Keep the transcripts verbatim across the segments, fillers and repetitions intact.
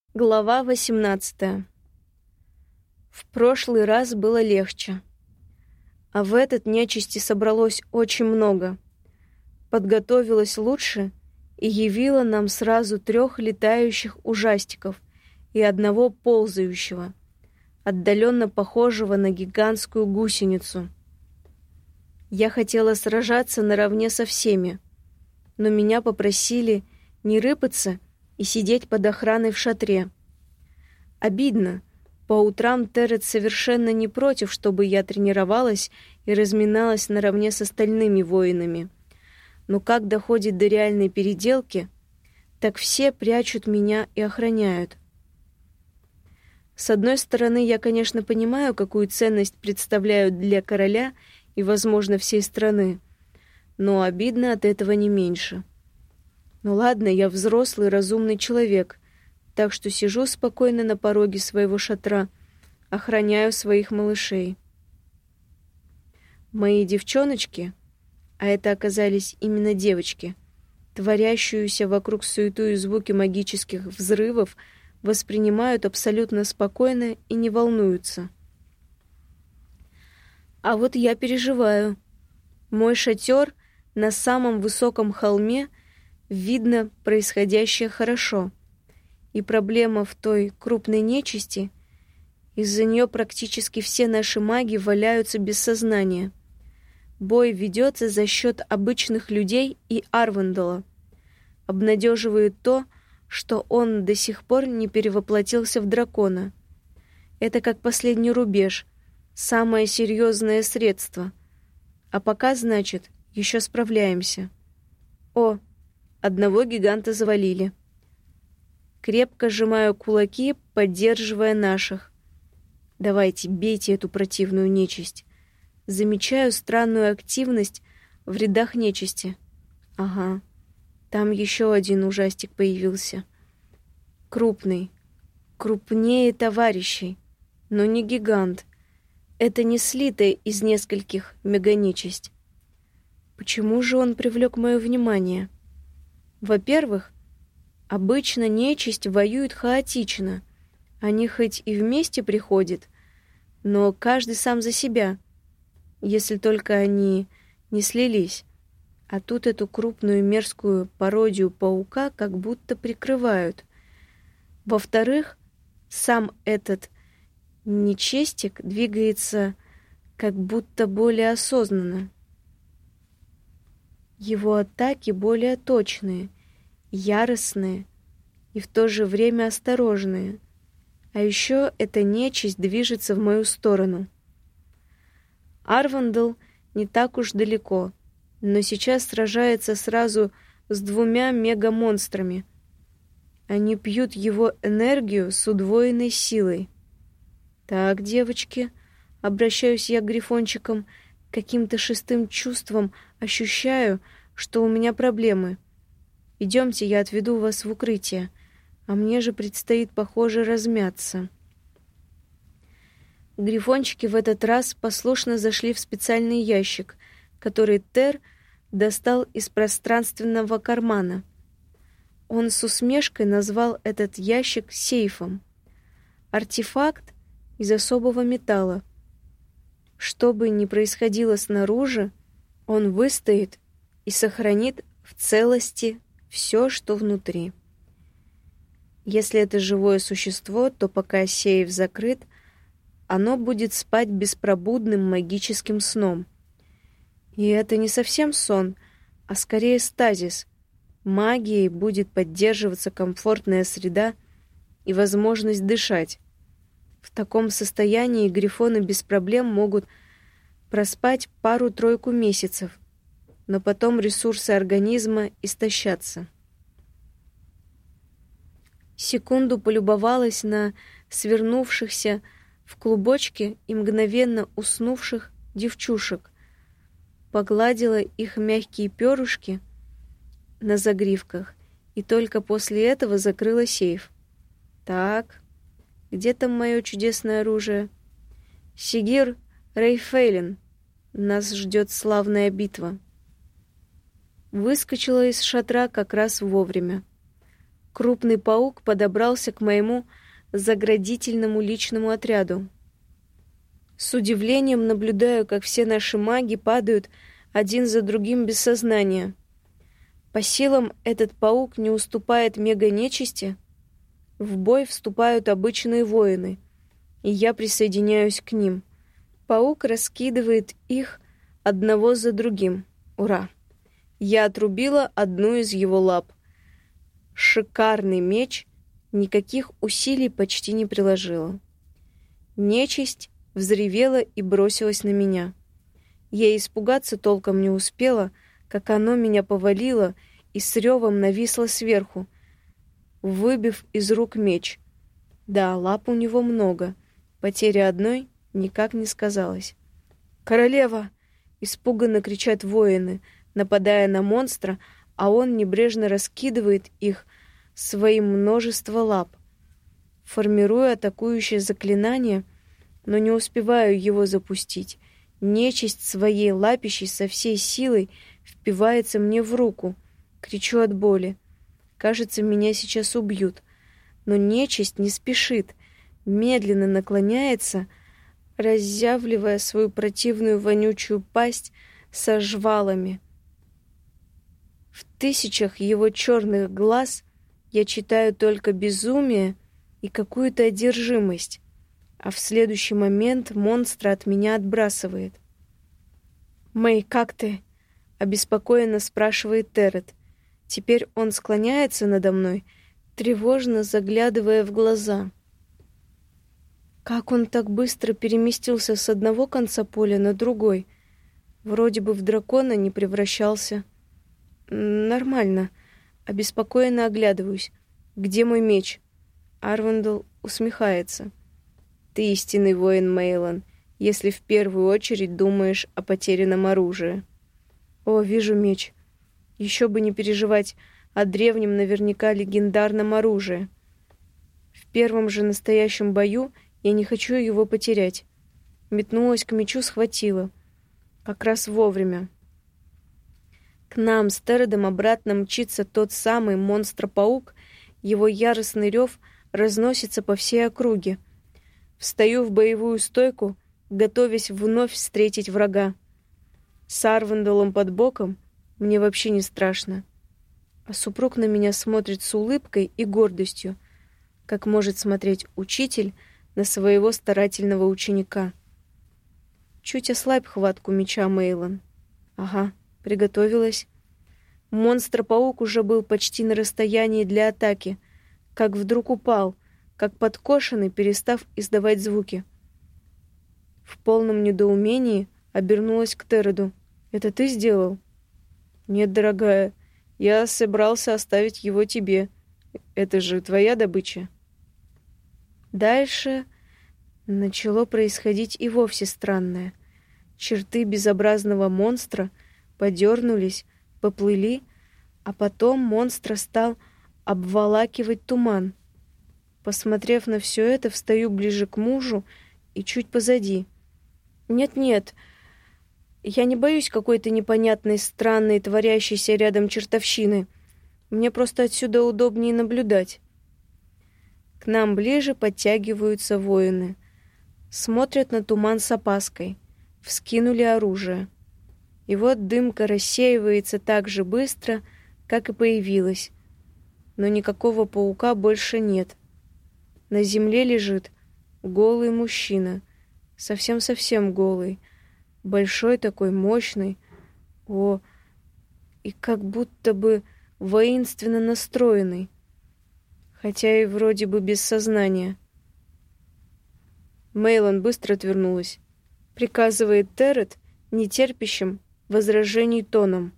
Глава восемнадцатая. В прошлый раз было легче, а в этот нечисти собралось очень много. Подготовилась лучше и явила нам сразу трех летающих ужастиков и одного ползающего, отдаленно похожего на гигантскую гусеницу. Я хотела сражаться наравне со всеми, но меня попросили не рыпаться и сидеть под охраной в шатре. Обидно. По утрам Террет совершенно не против, чтобы я тренировалась и разминалась наравне с остальными воинами. Но как доходит до реальной переделки, так все прячут меня и охраняют. С одной стороны, я, конечно, понимаю, какую ценность представляют для короля и, возможно, всей страны, но обидно от этого не меньше. Ну ладно, я взрослый, разумный человек, так что сижу спокойно на пороге своего шатра, охраняю своих малышей. Мои девчоночки, а это оказались именно девочки, творящуюся вокруг суету и звуки магических взрывов, воспринимают абсолютно спокойно и не волнуются. А вот я переживаю. Мой шатер на самом высоком холме, видно происходящее хорошо. И проблема в той крупной нечисти, из-за нее практически все наши маги валяются без сознания. Бой ведется за счет обычных людей и Арвандала. Обнадеживает то, что он до сих пор не перевоплотился в дракона. Это как последний рубеж, самое серьезное средство. А пока, значит, еще справляемся. О, одного гиганта завалили. Крепко сжимаю кулаки, поддерживая наших. Давайте, бейте эту противную нечисть. Замечаю странную активность в рядах нечисти. Ага, там еще один ужастик появился. Крупный, крупнее товарищей, но не гигант. Это не слитая из нескольких меганечисть. Почему же он привлек мое внимание? Во-первых, обычно нечисть воюет хаотично. Они хоть и вместе приходят, но каждый сам за себя, если только они не слились. А тут эту крупную мерзкую пародию паука как будто прикрывают. Во-вторых, сам этот нечестик двигается как будто более осознанно. Его атаки более точные, яростные и в то же время осторожные. А еще эта нечисть движется в мою сторону. Арвандал не так уж далеко, но сейчас сражается сразу с двумя мегамонстрами. Они пьют его энергию с удвоенной силой. Так, девочки, обращаюсь я к грифончикам, каким-то шестым чувством ощущаю, что у меня проблемы. Идемте, я отведу вас в укрытие, а мне же предстоит, похоже, размяться. Грифончики в этот раз послушно зашли в специальный ящик, который Тер достал из пространственного кармана. Он с усмешкой назвал этот ящик сейфом. Артефакт из особого металла. Что бы ни происходило снаружи, он выстоит и сохранит в целости все, что внутри. Если это живое существо, то пока сейф закрыт, оно будет спать беспробудным магическим сном. И это не совсем сон, а скорее стазис. Магией будет поддерживаться комфортная среда и возможность дышать. В таком состоянии грифоны без проблем могут проспать пару-тройку месяцев, но потом ресурсы организма истощатся. Секунду полюбовалась на свернувшихся в клубочке и мгновенно уснувших девчушек, погладила их мягкие перышки на загривках и только после этого закрыла сейф. Так, где там мое чудесное оружие? Сигир Рейфейлен, нас ждет славная битва. Выскочила из шатра как раз вовремя. Крупный паук подобрался к моему заградительному личному отряду. С удивлением наблюдаю, как все наши маги падают один за другим без сознания. По силам этот паук не уступает мега-нечисти. В бой вступают обычные воины, и я присоединяюсь к ним. Паук раскидывает их одного за другим. Ура! Я отрубила одну из его лап. Шикарный меч, никаких усилий почти не приложила. Нечисть взревела и бросилась на меня. Я испугаться толком не успела, как оно меня повалило и с ревом нависло сверху, выбив из рук меч. Да, лап у него много. Потеря одной никак не сказалась. «Королева!» — испуганно кричат воины, нападая на монстра, а он небрежно раскидывает их своим множество лап. Формирую атакующее заклинание, но не успеваю его запустить. Нечисть своей лапищей со всей силой впивается мне в руку. Кричу от боли. Кажется, меня сейчас убьют. Но нечисть не спешит, медленно наклоняется, разъявливая свою противную вонючую пасть со жвалами. В тысячах его черных глаз я читаю только безумие и какую-то одержимость, а в следующий момент монстра от меня отбрасывает. «Мэй, как ты?» — обеспокоенно спрашивает Террет. Теперь он склоняется надо мной, тревожно заглядывая в глаза. Как он так быстро переместился с одного конца поля на другой? Вроде бы в дракона не превращался. Нормально. Обеспокоенно оглядываюсь. Где мой меч? Арвандел усмехается. Ты истинный воин, Мейлон, если в первую очередь думаешь о потерянном оружии. О, вижу меч. Еще бы не переживать о древнем, наверняка легендарном оружии. В первом же настоящем бою я не хочу его потерять. Метнулась к мечу, схватила. Как раз вовремя. К нам с Терредом обратно мчится тот самый монстр-паук. Его яростный рев разносится по всей округе. Встаю в боевую стойку, готовясь вновь встретить врага. С Арвандалом под боком мне вообще не страшно. А супруг на меня смотрит с улыбкой и гордостью, как может смотреть учитель на своего старательного ученика. Чуть ослабь хватку меча, Мейлон. Ага, приготовилась. Монстр-паук уже был почти на расстоянии для атаки, как вдруг упал, как подкошенный, перестав издавать звуки. В полном недоумении обернулась к Терреду. «Это ты сделал?» «Нет, дорогая, я собрался оставить его тебе. Это же твоя добыча». Дальше начало происходить и вовсе странное. Черты безобразного монстра подернулись, поплыли, а потом монстра стал обволакивать туман. Посмотрев на все это, встаю ближе к мужу и чуть позади. «Нет-нет, я не боюсь какой-то непонятной, странной, творящейся рядом чертовщины. Мне просто отсюда удобнее наблюдать». К нам ближе подтягиваются воины. Смотрят на туман с опаской. Вскинули оружие. И вот дымка рассеивается так же быстро, как и появилась. Но никакого паука больше нет. На земле лежит голый мужчина. Совсем-совсем голый. Большой такой, мощный. О, и как будто бы воинственно настроенный. Хотя и вроде бы без сознания. Мейлон быстро отвернулась. Приказывает Террет нетерпящим возражений тоном.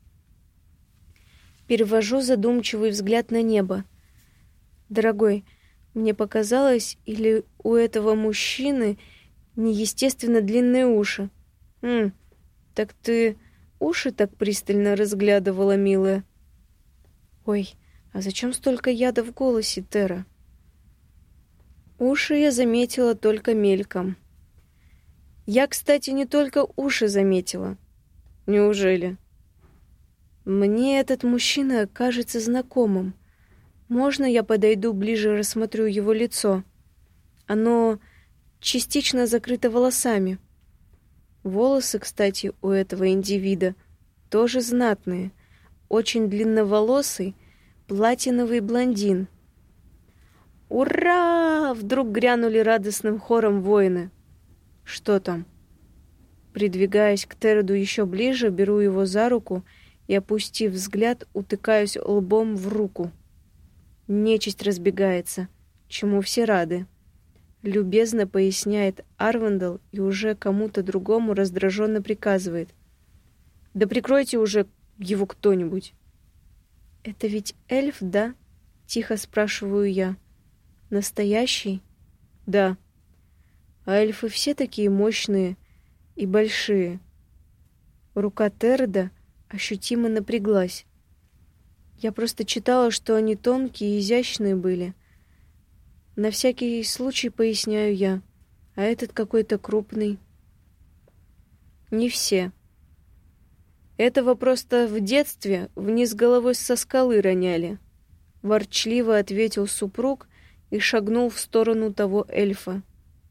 Перевожу задумчивый взгляд на небо. Дорогой, мне показалось, или у этого мужчины неестественно длинные уши? Хм, так ты уши так пристально разглядывала, милая? Ой, а зачем столько яда в голосе, Тера? Уши я заметила только мельком. Я, кстати, не только уши заметила. Неужели? Мне этот мужчина кажется знакомым. Можно я подойду ближе, рассмотрю его лицо? Оно частично закрыто волосами. Волосы, кстати, у этого индивида тоже знатные. Очень длинноволосый, платиновый блондин. «Ура!» — вдруг грянули радостным хором воины. «Что там?» Придвигаясь к Тереду еще ближе, беру его за руку и, опустив взгляд, утыкаюсь лбом в руку. Нечисть разбегается, чему все рады. Любезно поясняет Арвандал и уже кому-то другому раздраженно приказывает. «Да прикройте уже его кто-нибудь!» «Это ведь эльф, да?» — тихо спрашиваю я. «Настоящий?» «Да. А эльфы все такие мощные и большие». Рука Тереда ощутимо напряглась. Я просто читала, что они тонкие и изящные были. На всякий случай поясняю я. А этот какой-то крупный. Не все. Этого просто в детстве вниз головой со скалы роняли. Ворчливо ответил супруг и шагнул в сторону того эльфа.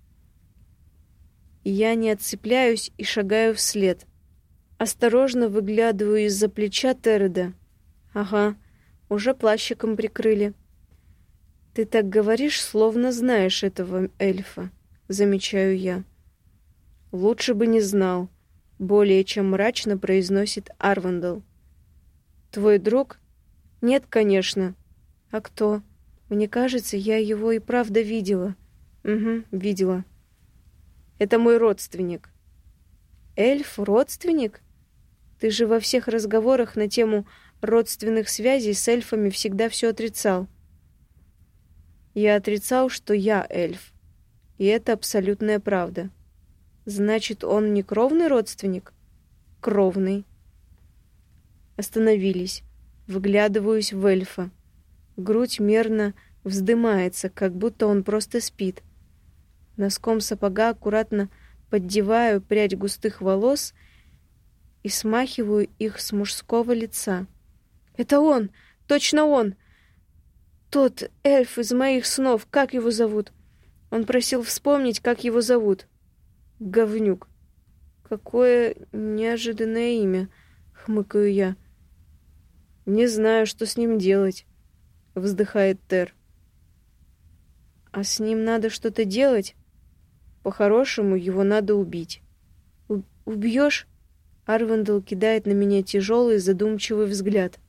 Я не отцепляюсь и шагаю вслед. Осторожно выглядываю из-за плеча Тереда. Ага, уже плащиком прикрыли. Ты так говоришь, словно знаешь этого эльфа, замечаю я. Лучше бы не знал, более чем мрачно произносит Арвандал. Твой друг? Нет, конечно. А кто? Мне кажется, я его и правда видела. Угу, видела. Это мой родственник. Эльф, родственник? Ты же во всех разговорах на тему родственных связей с эльфами всегда все отрицал. Я отрицал, что я эльф. И это абсолютная правда. Значит, он не кровный родственник? Кровный. Остановились. Выглядываюсь в эльфа. Грудь мерно вздымается, как будто он просто спит. Носком сапога аккуратно поддеваю прядь густых волос и смахиваю их с мужского лица. Это он! Точно он! Тот эльф из моих снов, как его зовут? Он просил вспомнить, как его зовут. Говнюк. Какое неожиданное имя, хмыкаю я. Не знаю, что с ним делать, вздыхает Тер. А с ним надо что-то делать? По-хорошему, его надо убить. У- убьешь? Арвандал кидает на меня тяжелый, задумчивый взгляд.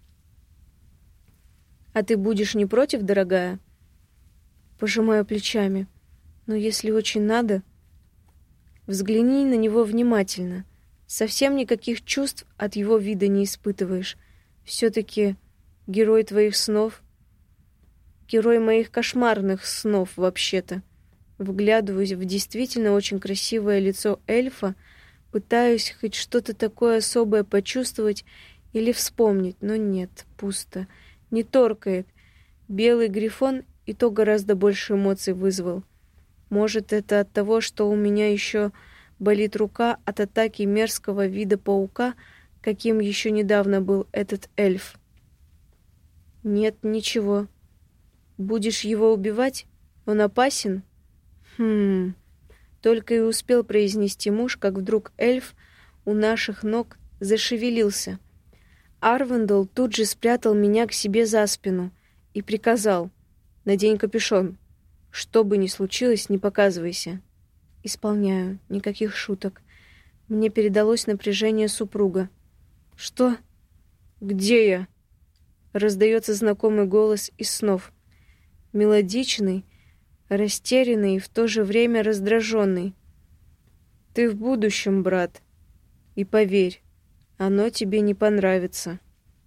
А ты будешь не против, дорогая? Пожимаю плечами. Но если очень надо, взгляни на него внимательно. Совсем никаких чувств от его вида не испытываешь. Все-таки герой твоих снов. Герой моих кошмарных снов, вообще-то. Вглядываюсь в действительно очень красивое лицо эльфа, пытаюсь хоть что-то такое особое почувствовать или вспомнить, но нет, пусто. Не торкает. Белый грифон и то гораздо больше эмоций вызвал. Может, это от того, что у меня еще болит рука от атаки мерзкого вида паука, каким еще недавно был этот эльф. Нет, ничего. Будешь его убивать? Он опасен? Хм. Только и успел произнести муж, как вдруг эльф у наших ног зашевелился. Арвандал тут же спрятал меня к себе за спину и приказал: «Надень капюшон. Что бы ни случилось, не показывайся». Исполняю. Никаких шуток. Мне передалось напряжение супруга. «Что? Где я?» Раздается знакомый голос из снов. Мелодичный, растерянный и в то же время раздраженный. «Ты в будущем, брат. И поверь, оно тебе не понравится».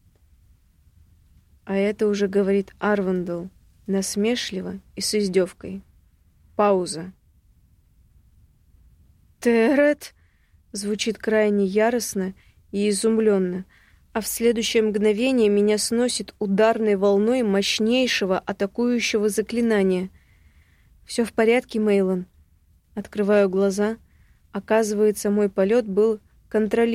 А это уже говорит Арвандал, насмешливо и с издевкой. Пауза. «Терет!» звучит крайне яростно и изумленно, а в следующее мгновение меня сносит ударной волной мощнейшего атакующего заклинания. «Все в порядке, Мейлон?» Открываю глаза. Оказывается, мой полет был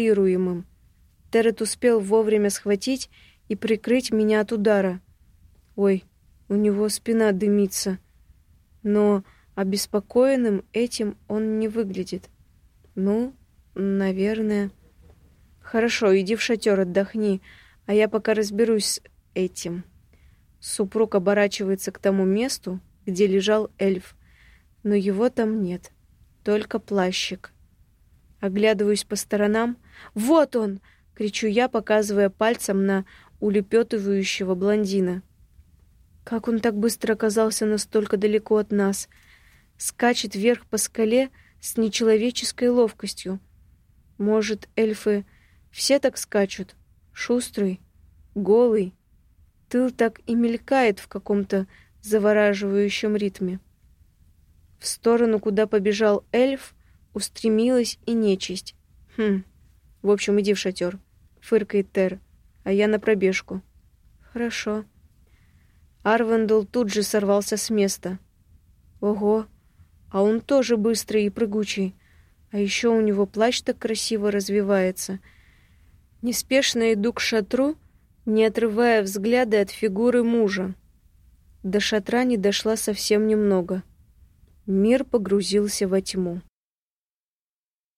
контролируемым. Терет успел вовремя схватить и прикрыть меня от удара. Ой, у него спина дымится. Но обеспокоенным этим он не выглядит. Ну, наверное... Хорошо, иди в шатер, отдохни, а я пока разберусь с этим. Супруг оборачивается к тому месту, где лежал эльф, но его там нет, только плащик. Оглядываюсь по сторонам. «Вот он!» — кричу я, показывая пальцем на улепетывающего блондина. Как он так быстро оказался настолько далеко от нас? Скачет вверх по скале с нечеловеческой ловкостью. Может, эльфы все так скачут? Шустрый, голый. Тыл так и мелькает в каком-то завораживающем ритме. В сторону, куда побежал эльф, устремилась и нечисть. Хм, в общем, иди в шатер, фыркает Тер, а я на пробежку. Хорошо. Арвендел тут же сорвался с места. Ого, а он тоже быстрый и прыгучий. А еще у него плащ так красиво развивается. Неспешно иду к шатру, не отрывая взгляда от фигуры мужа. До шатра не дошла совсем немного. Мир погрузился во тьму.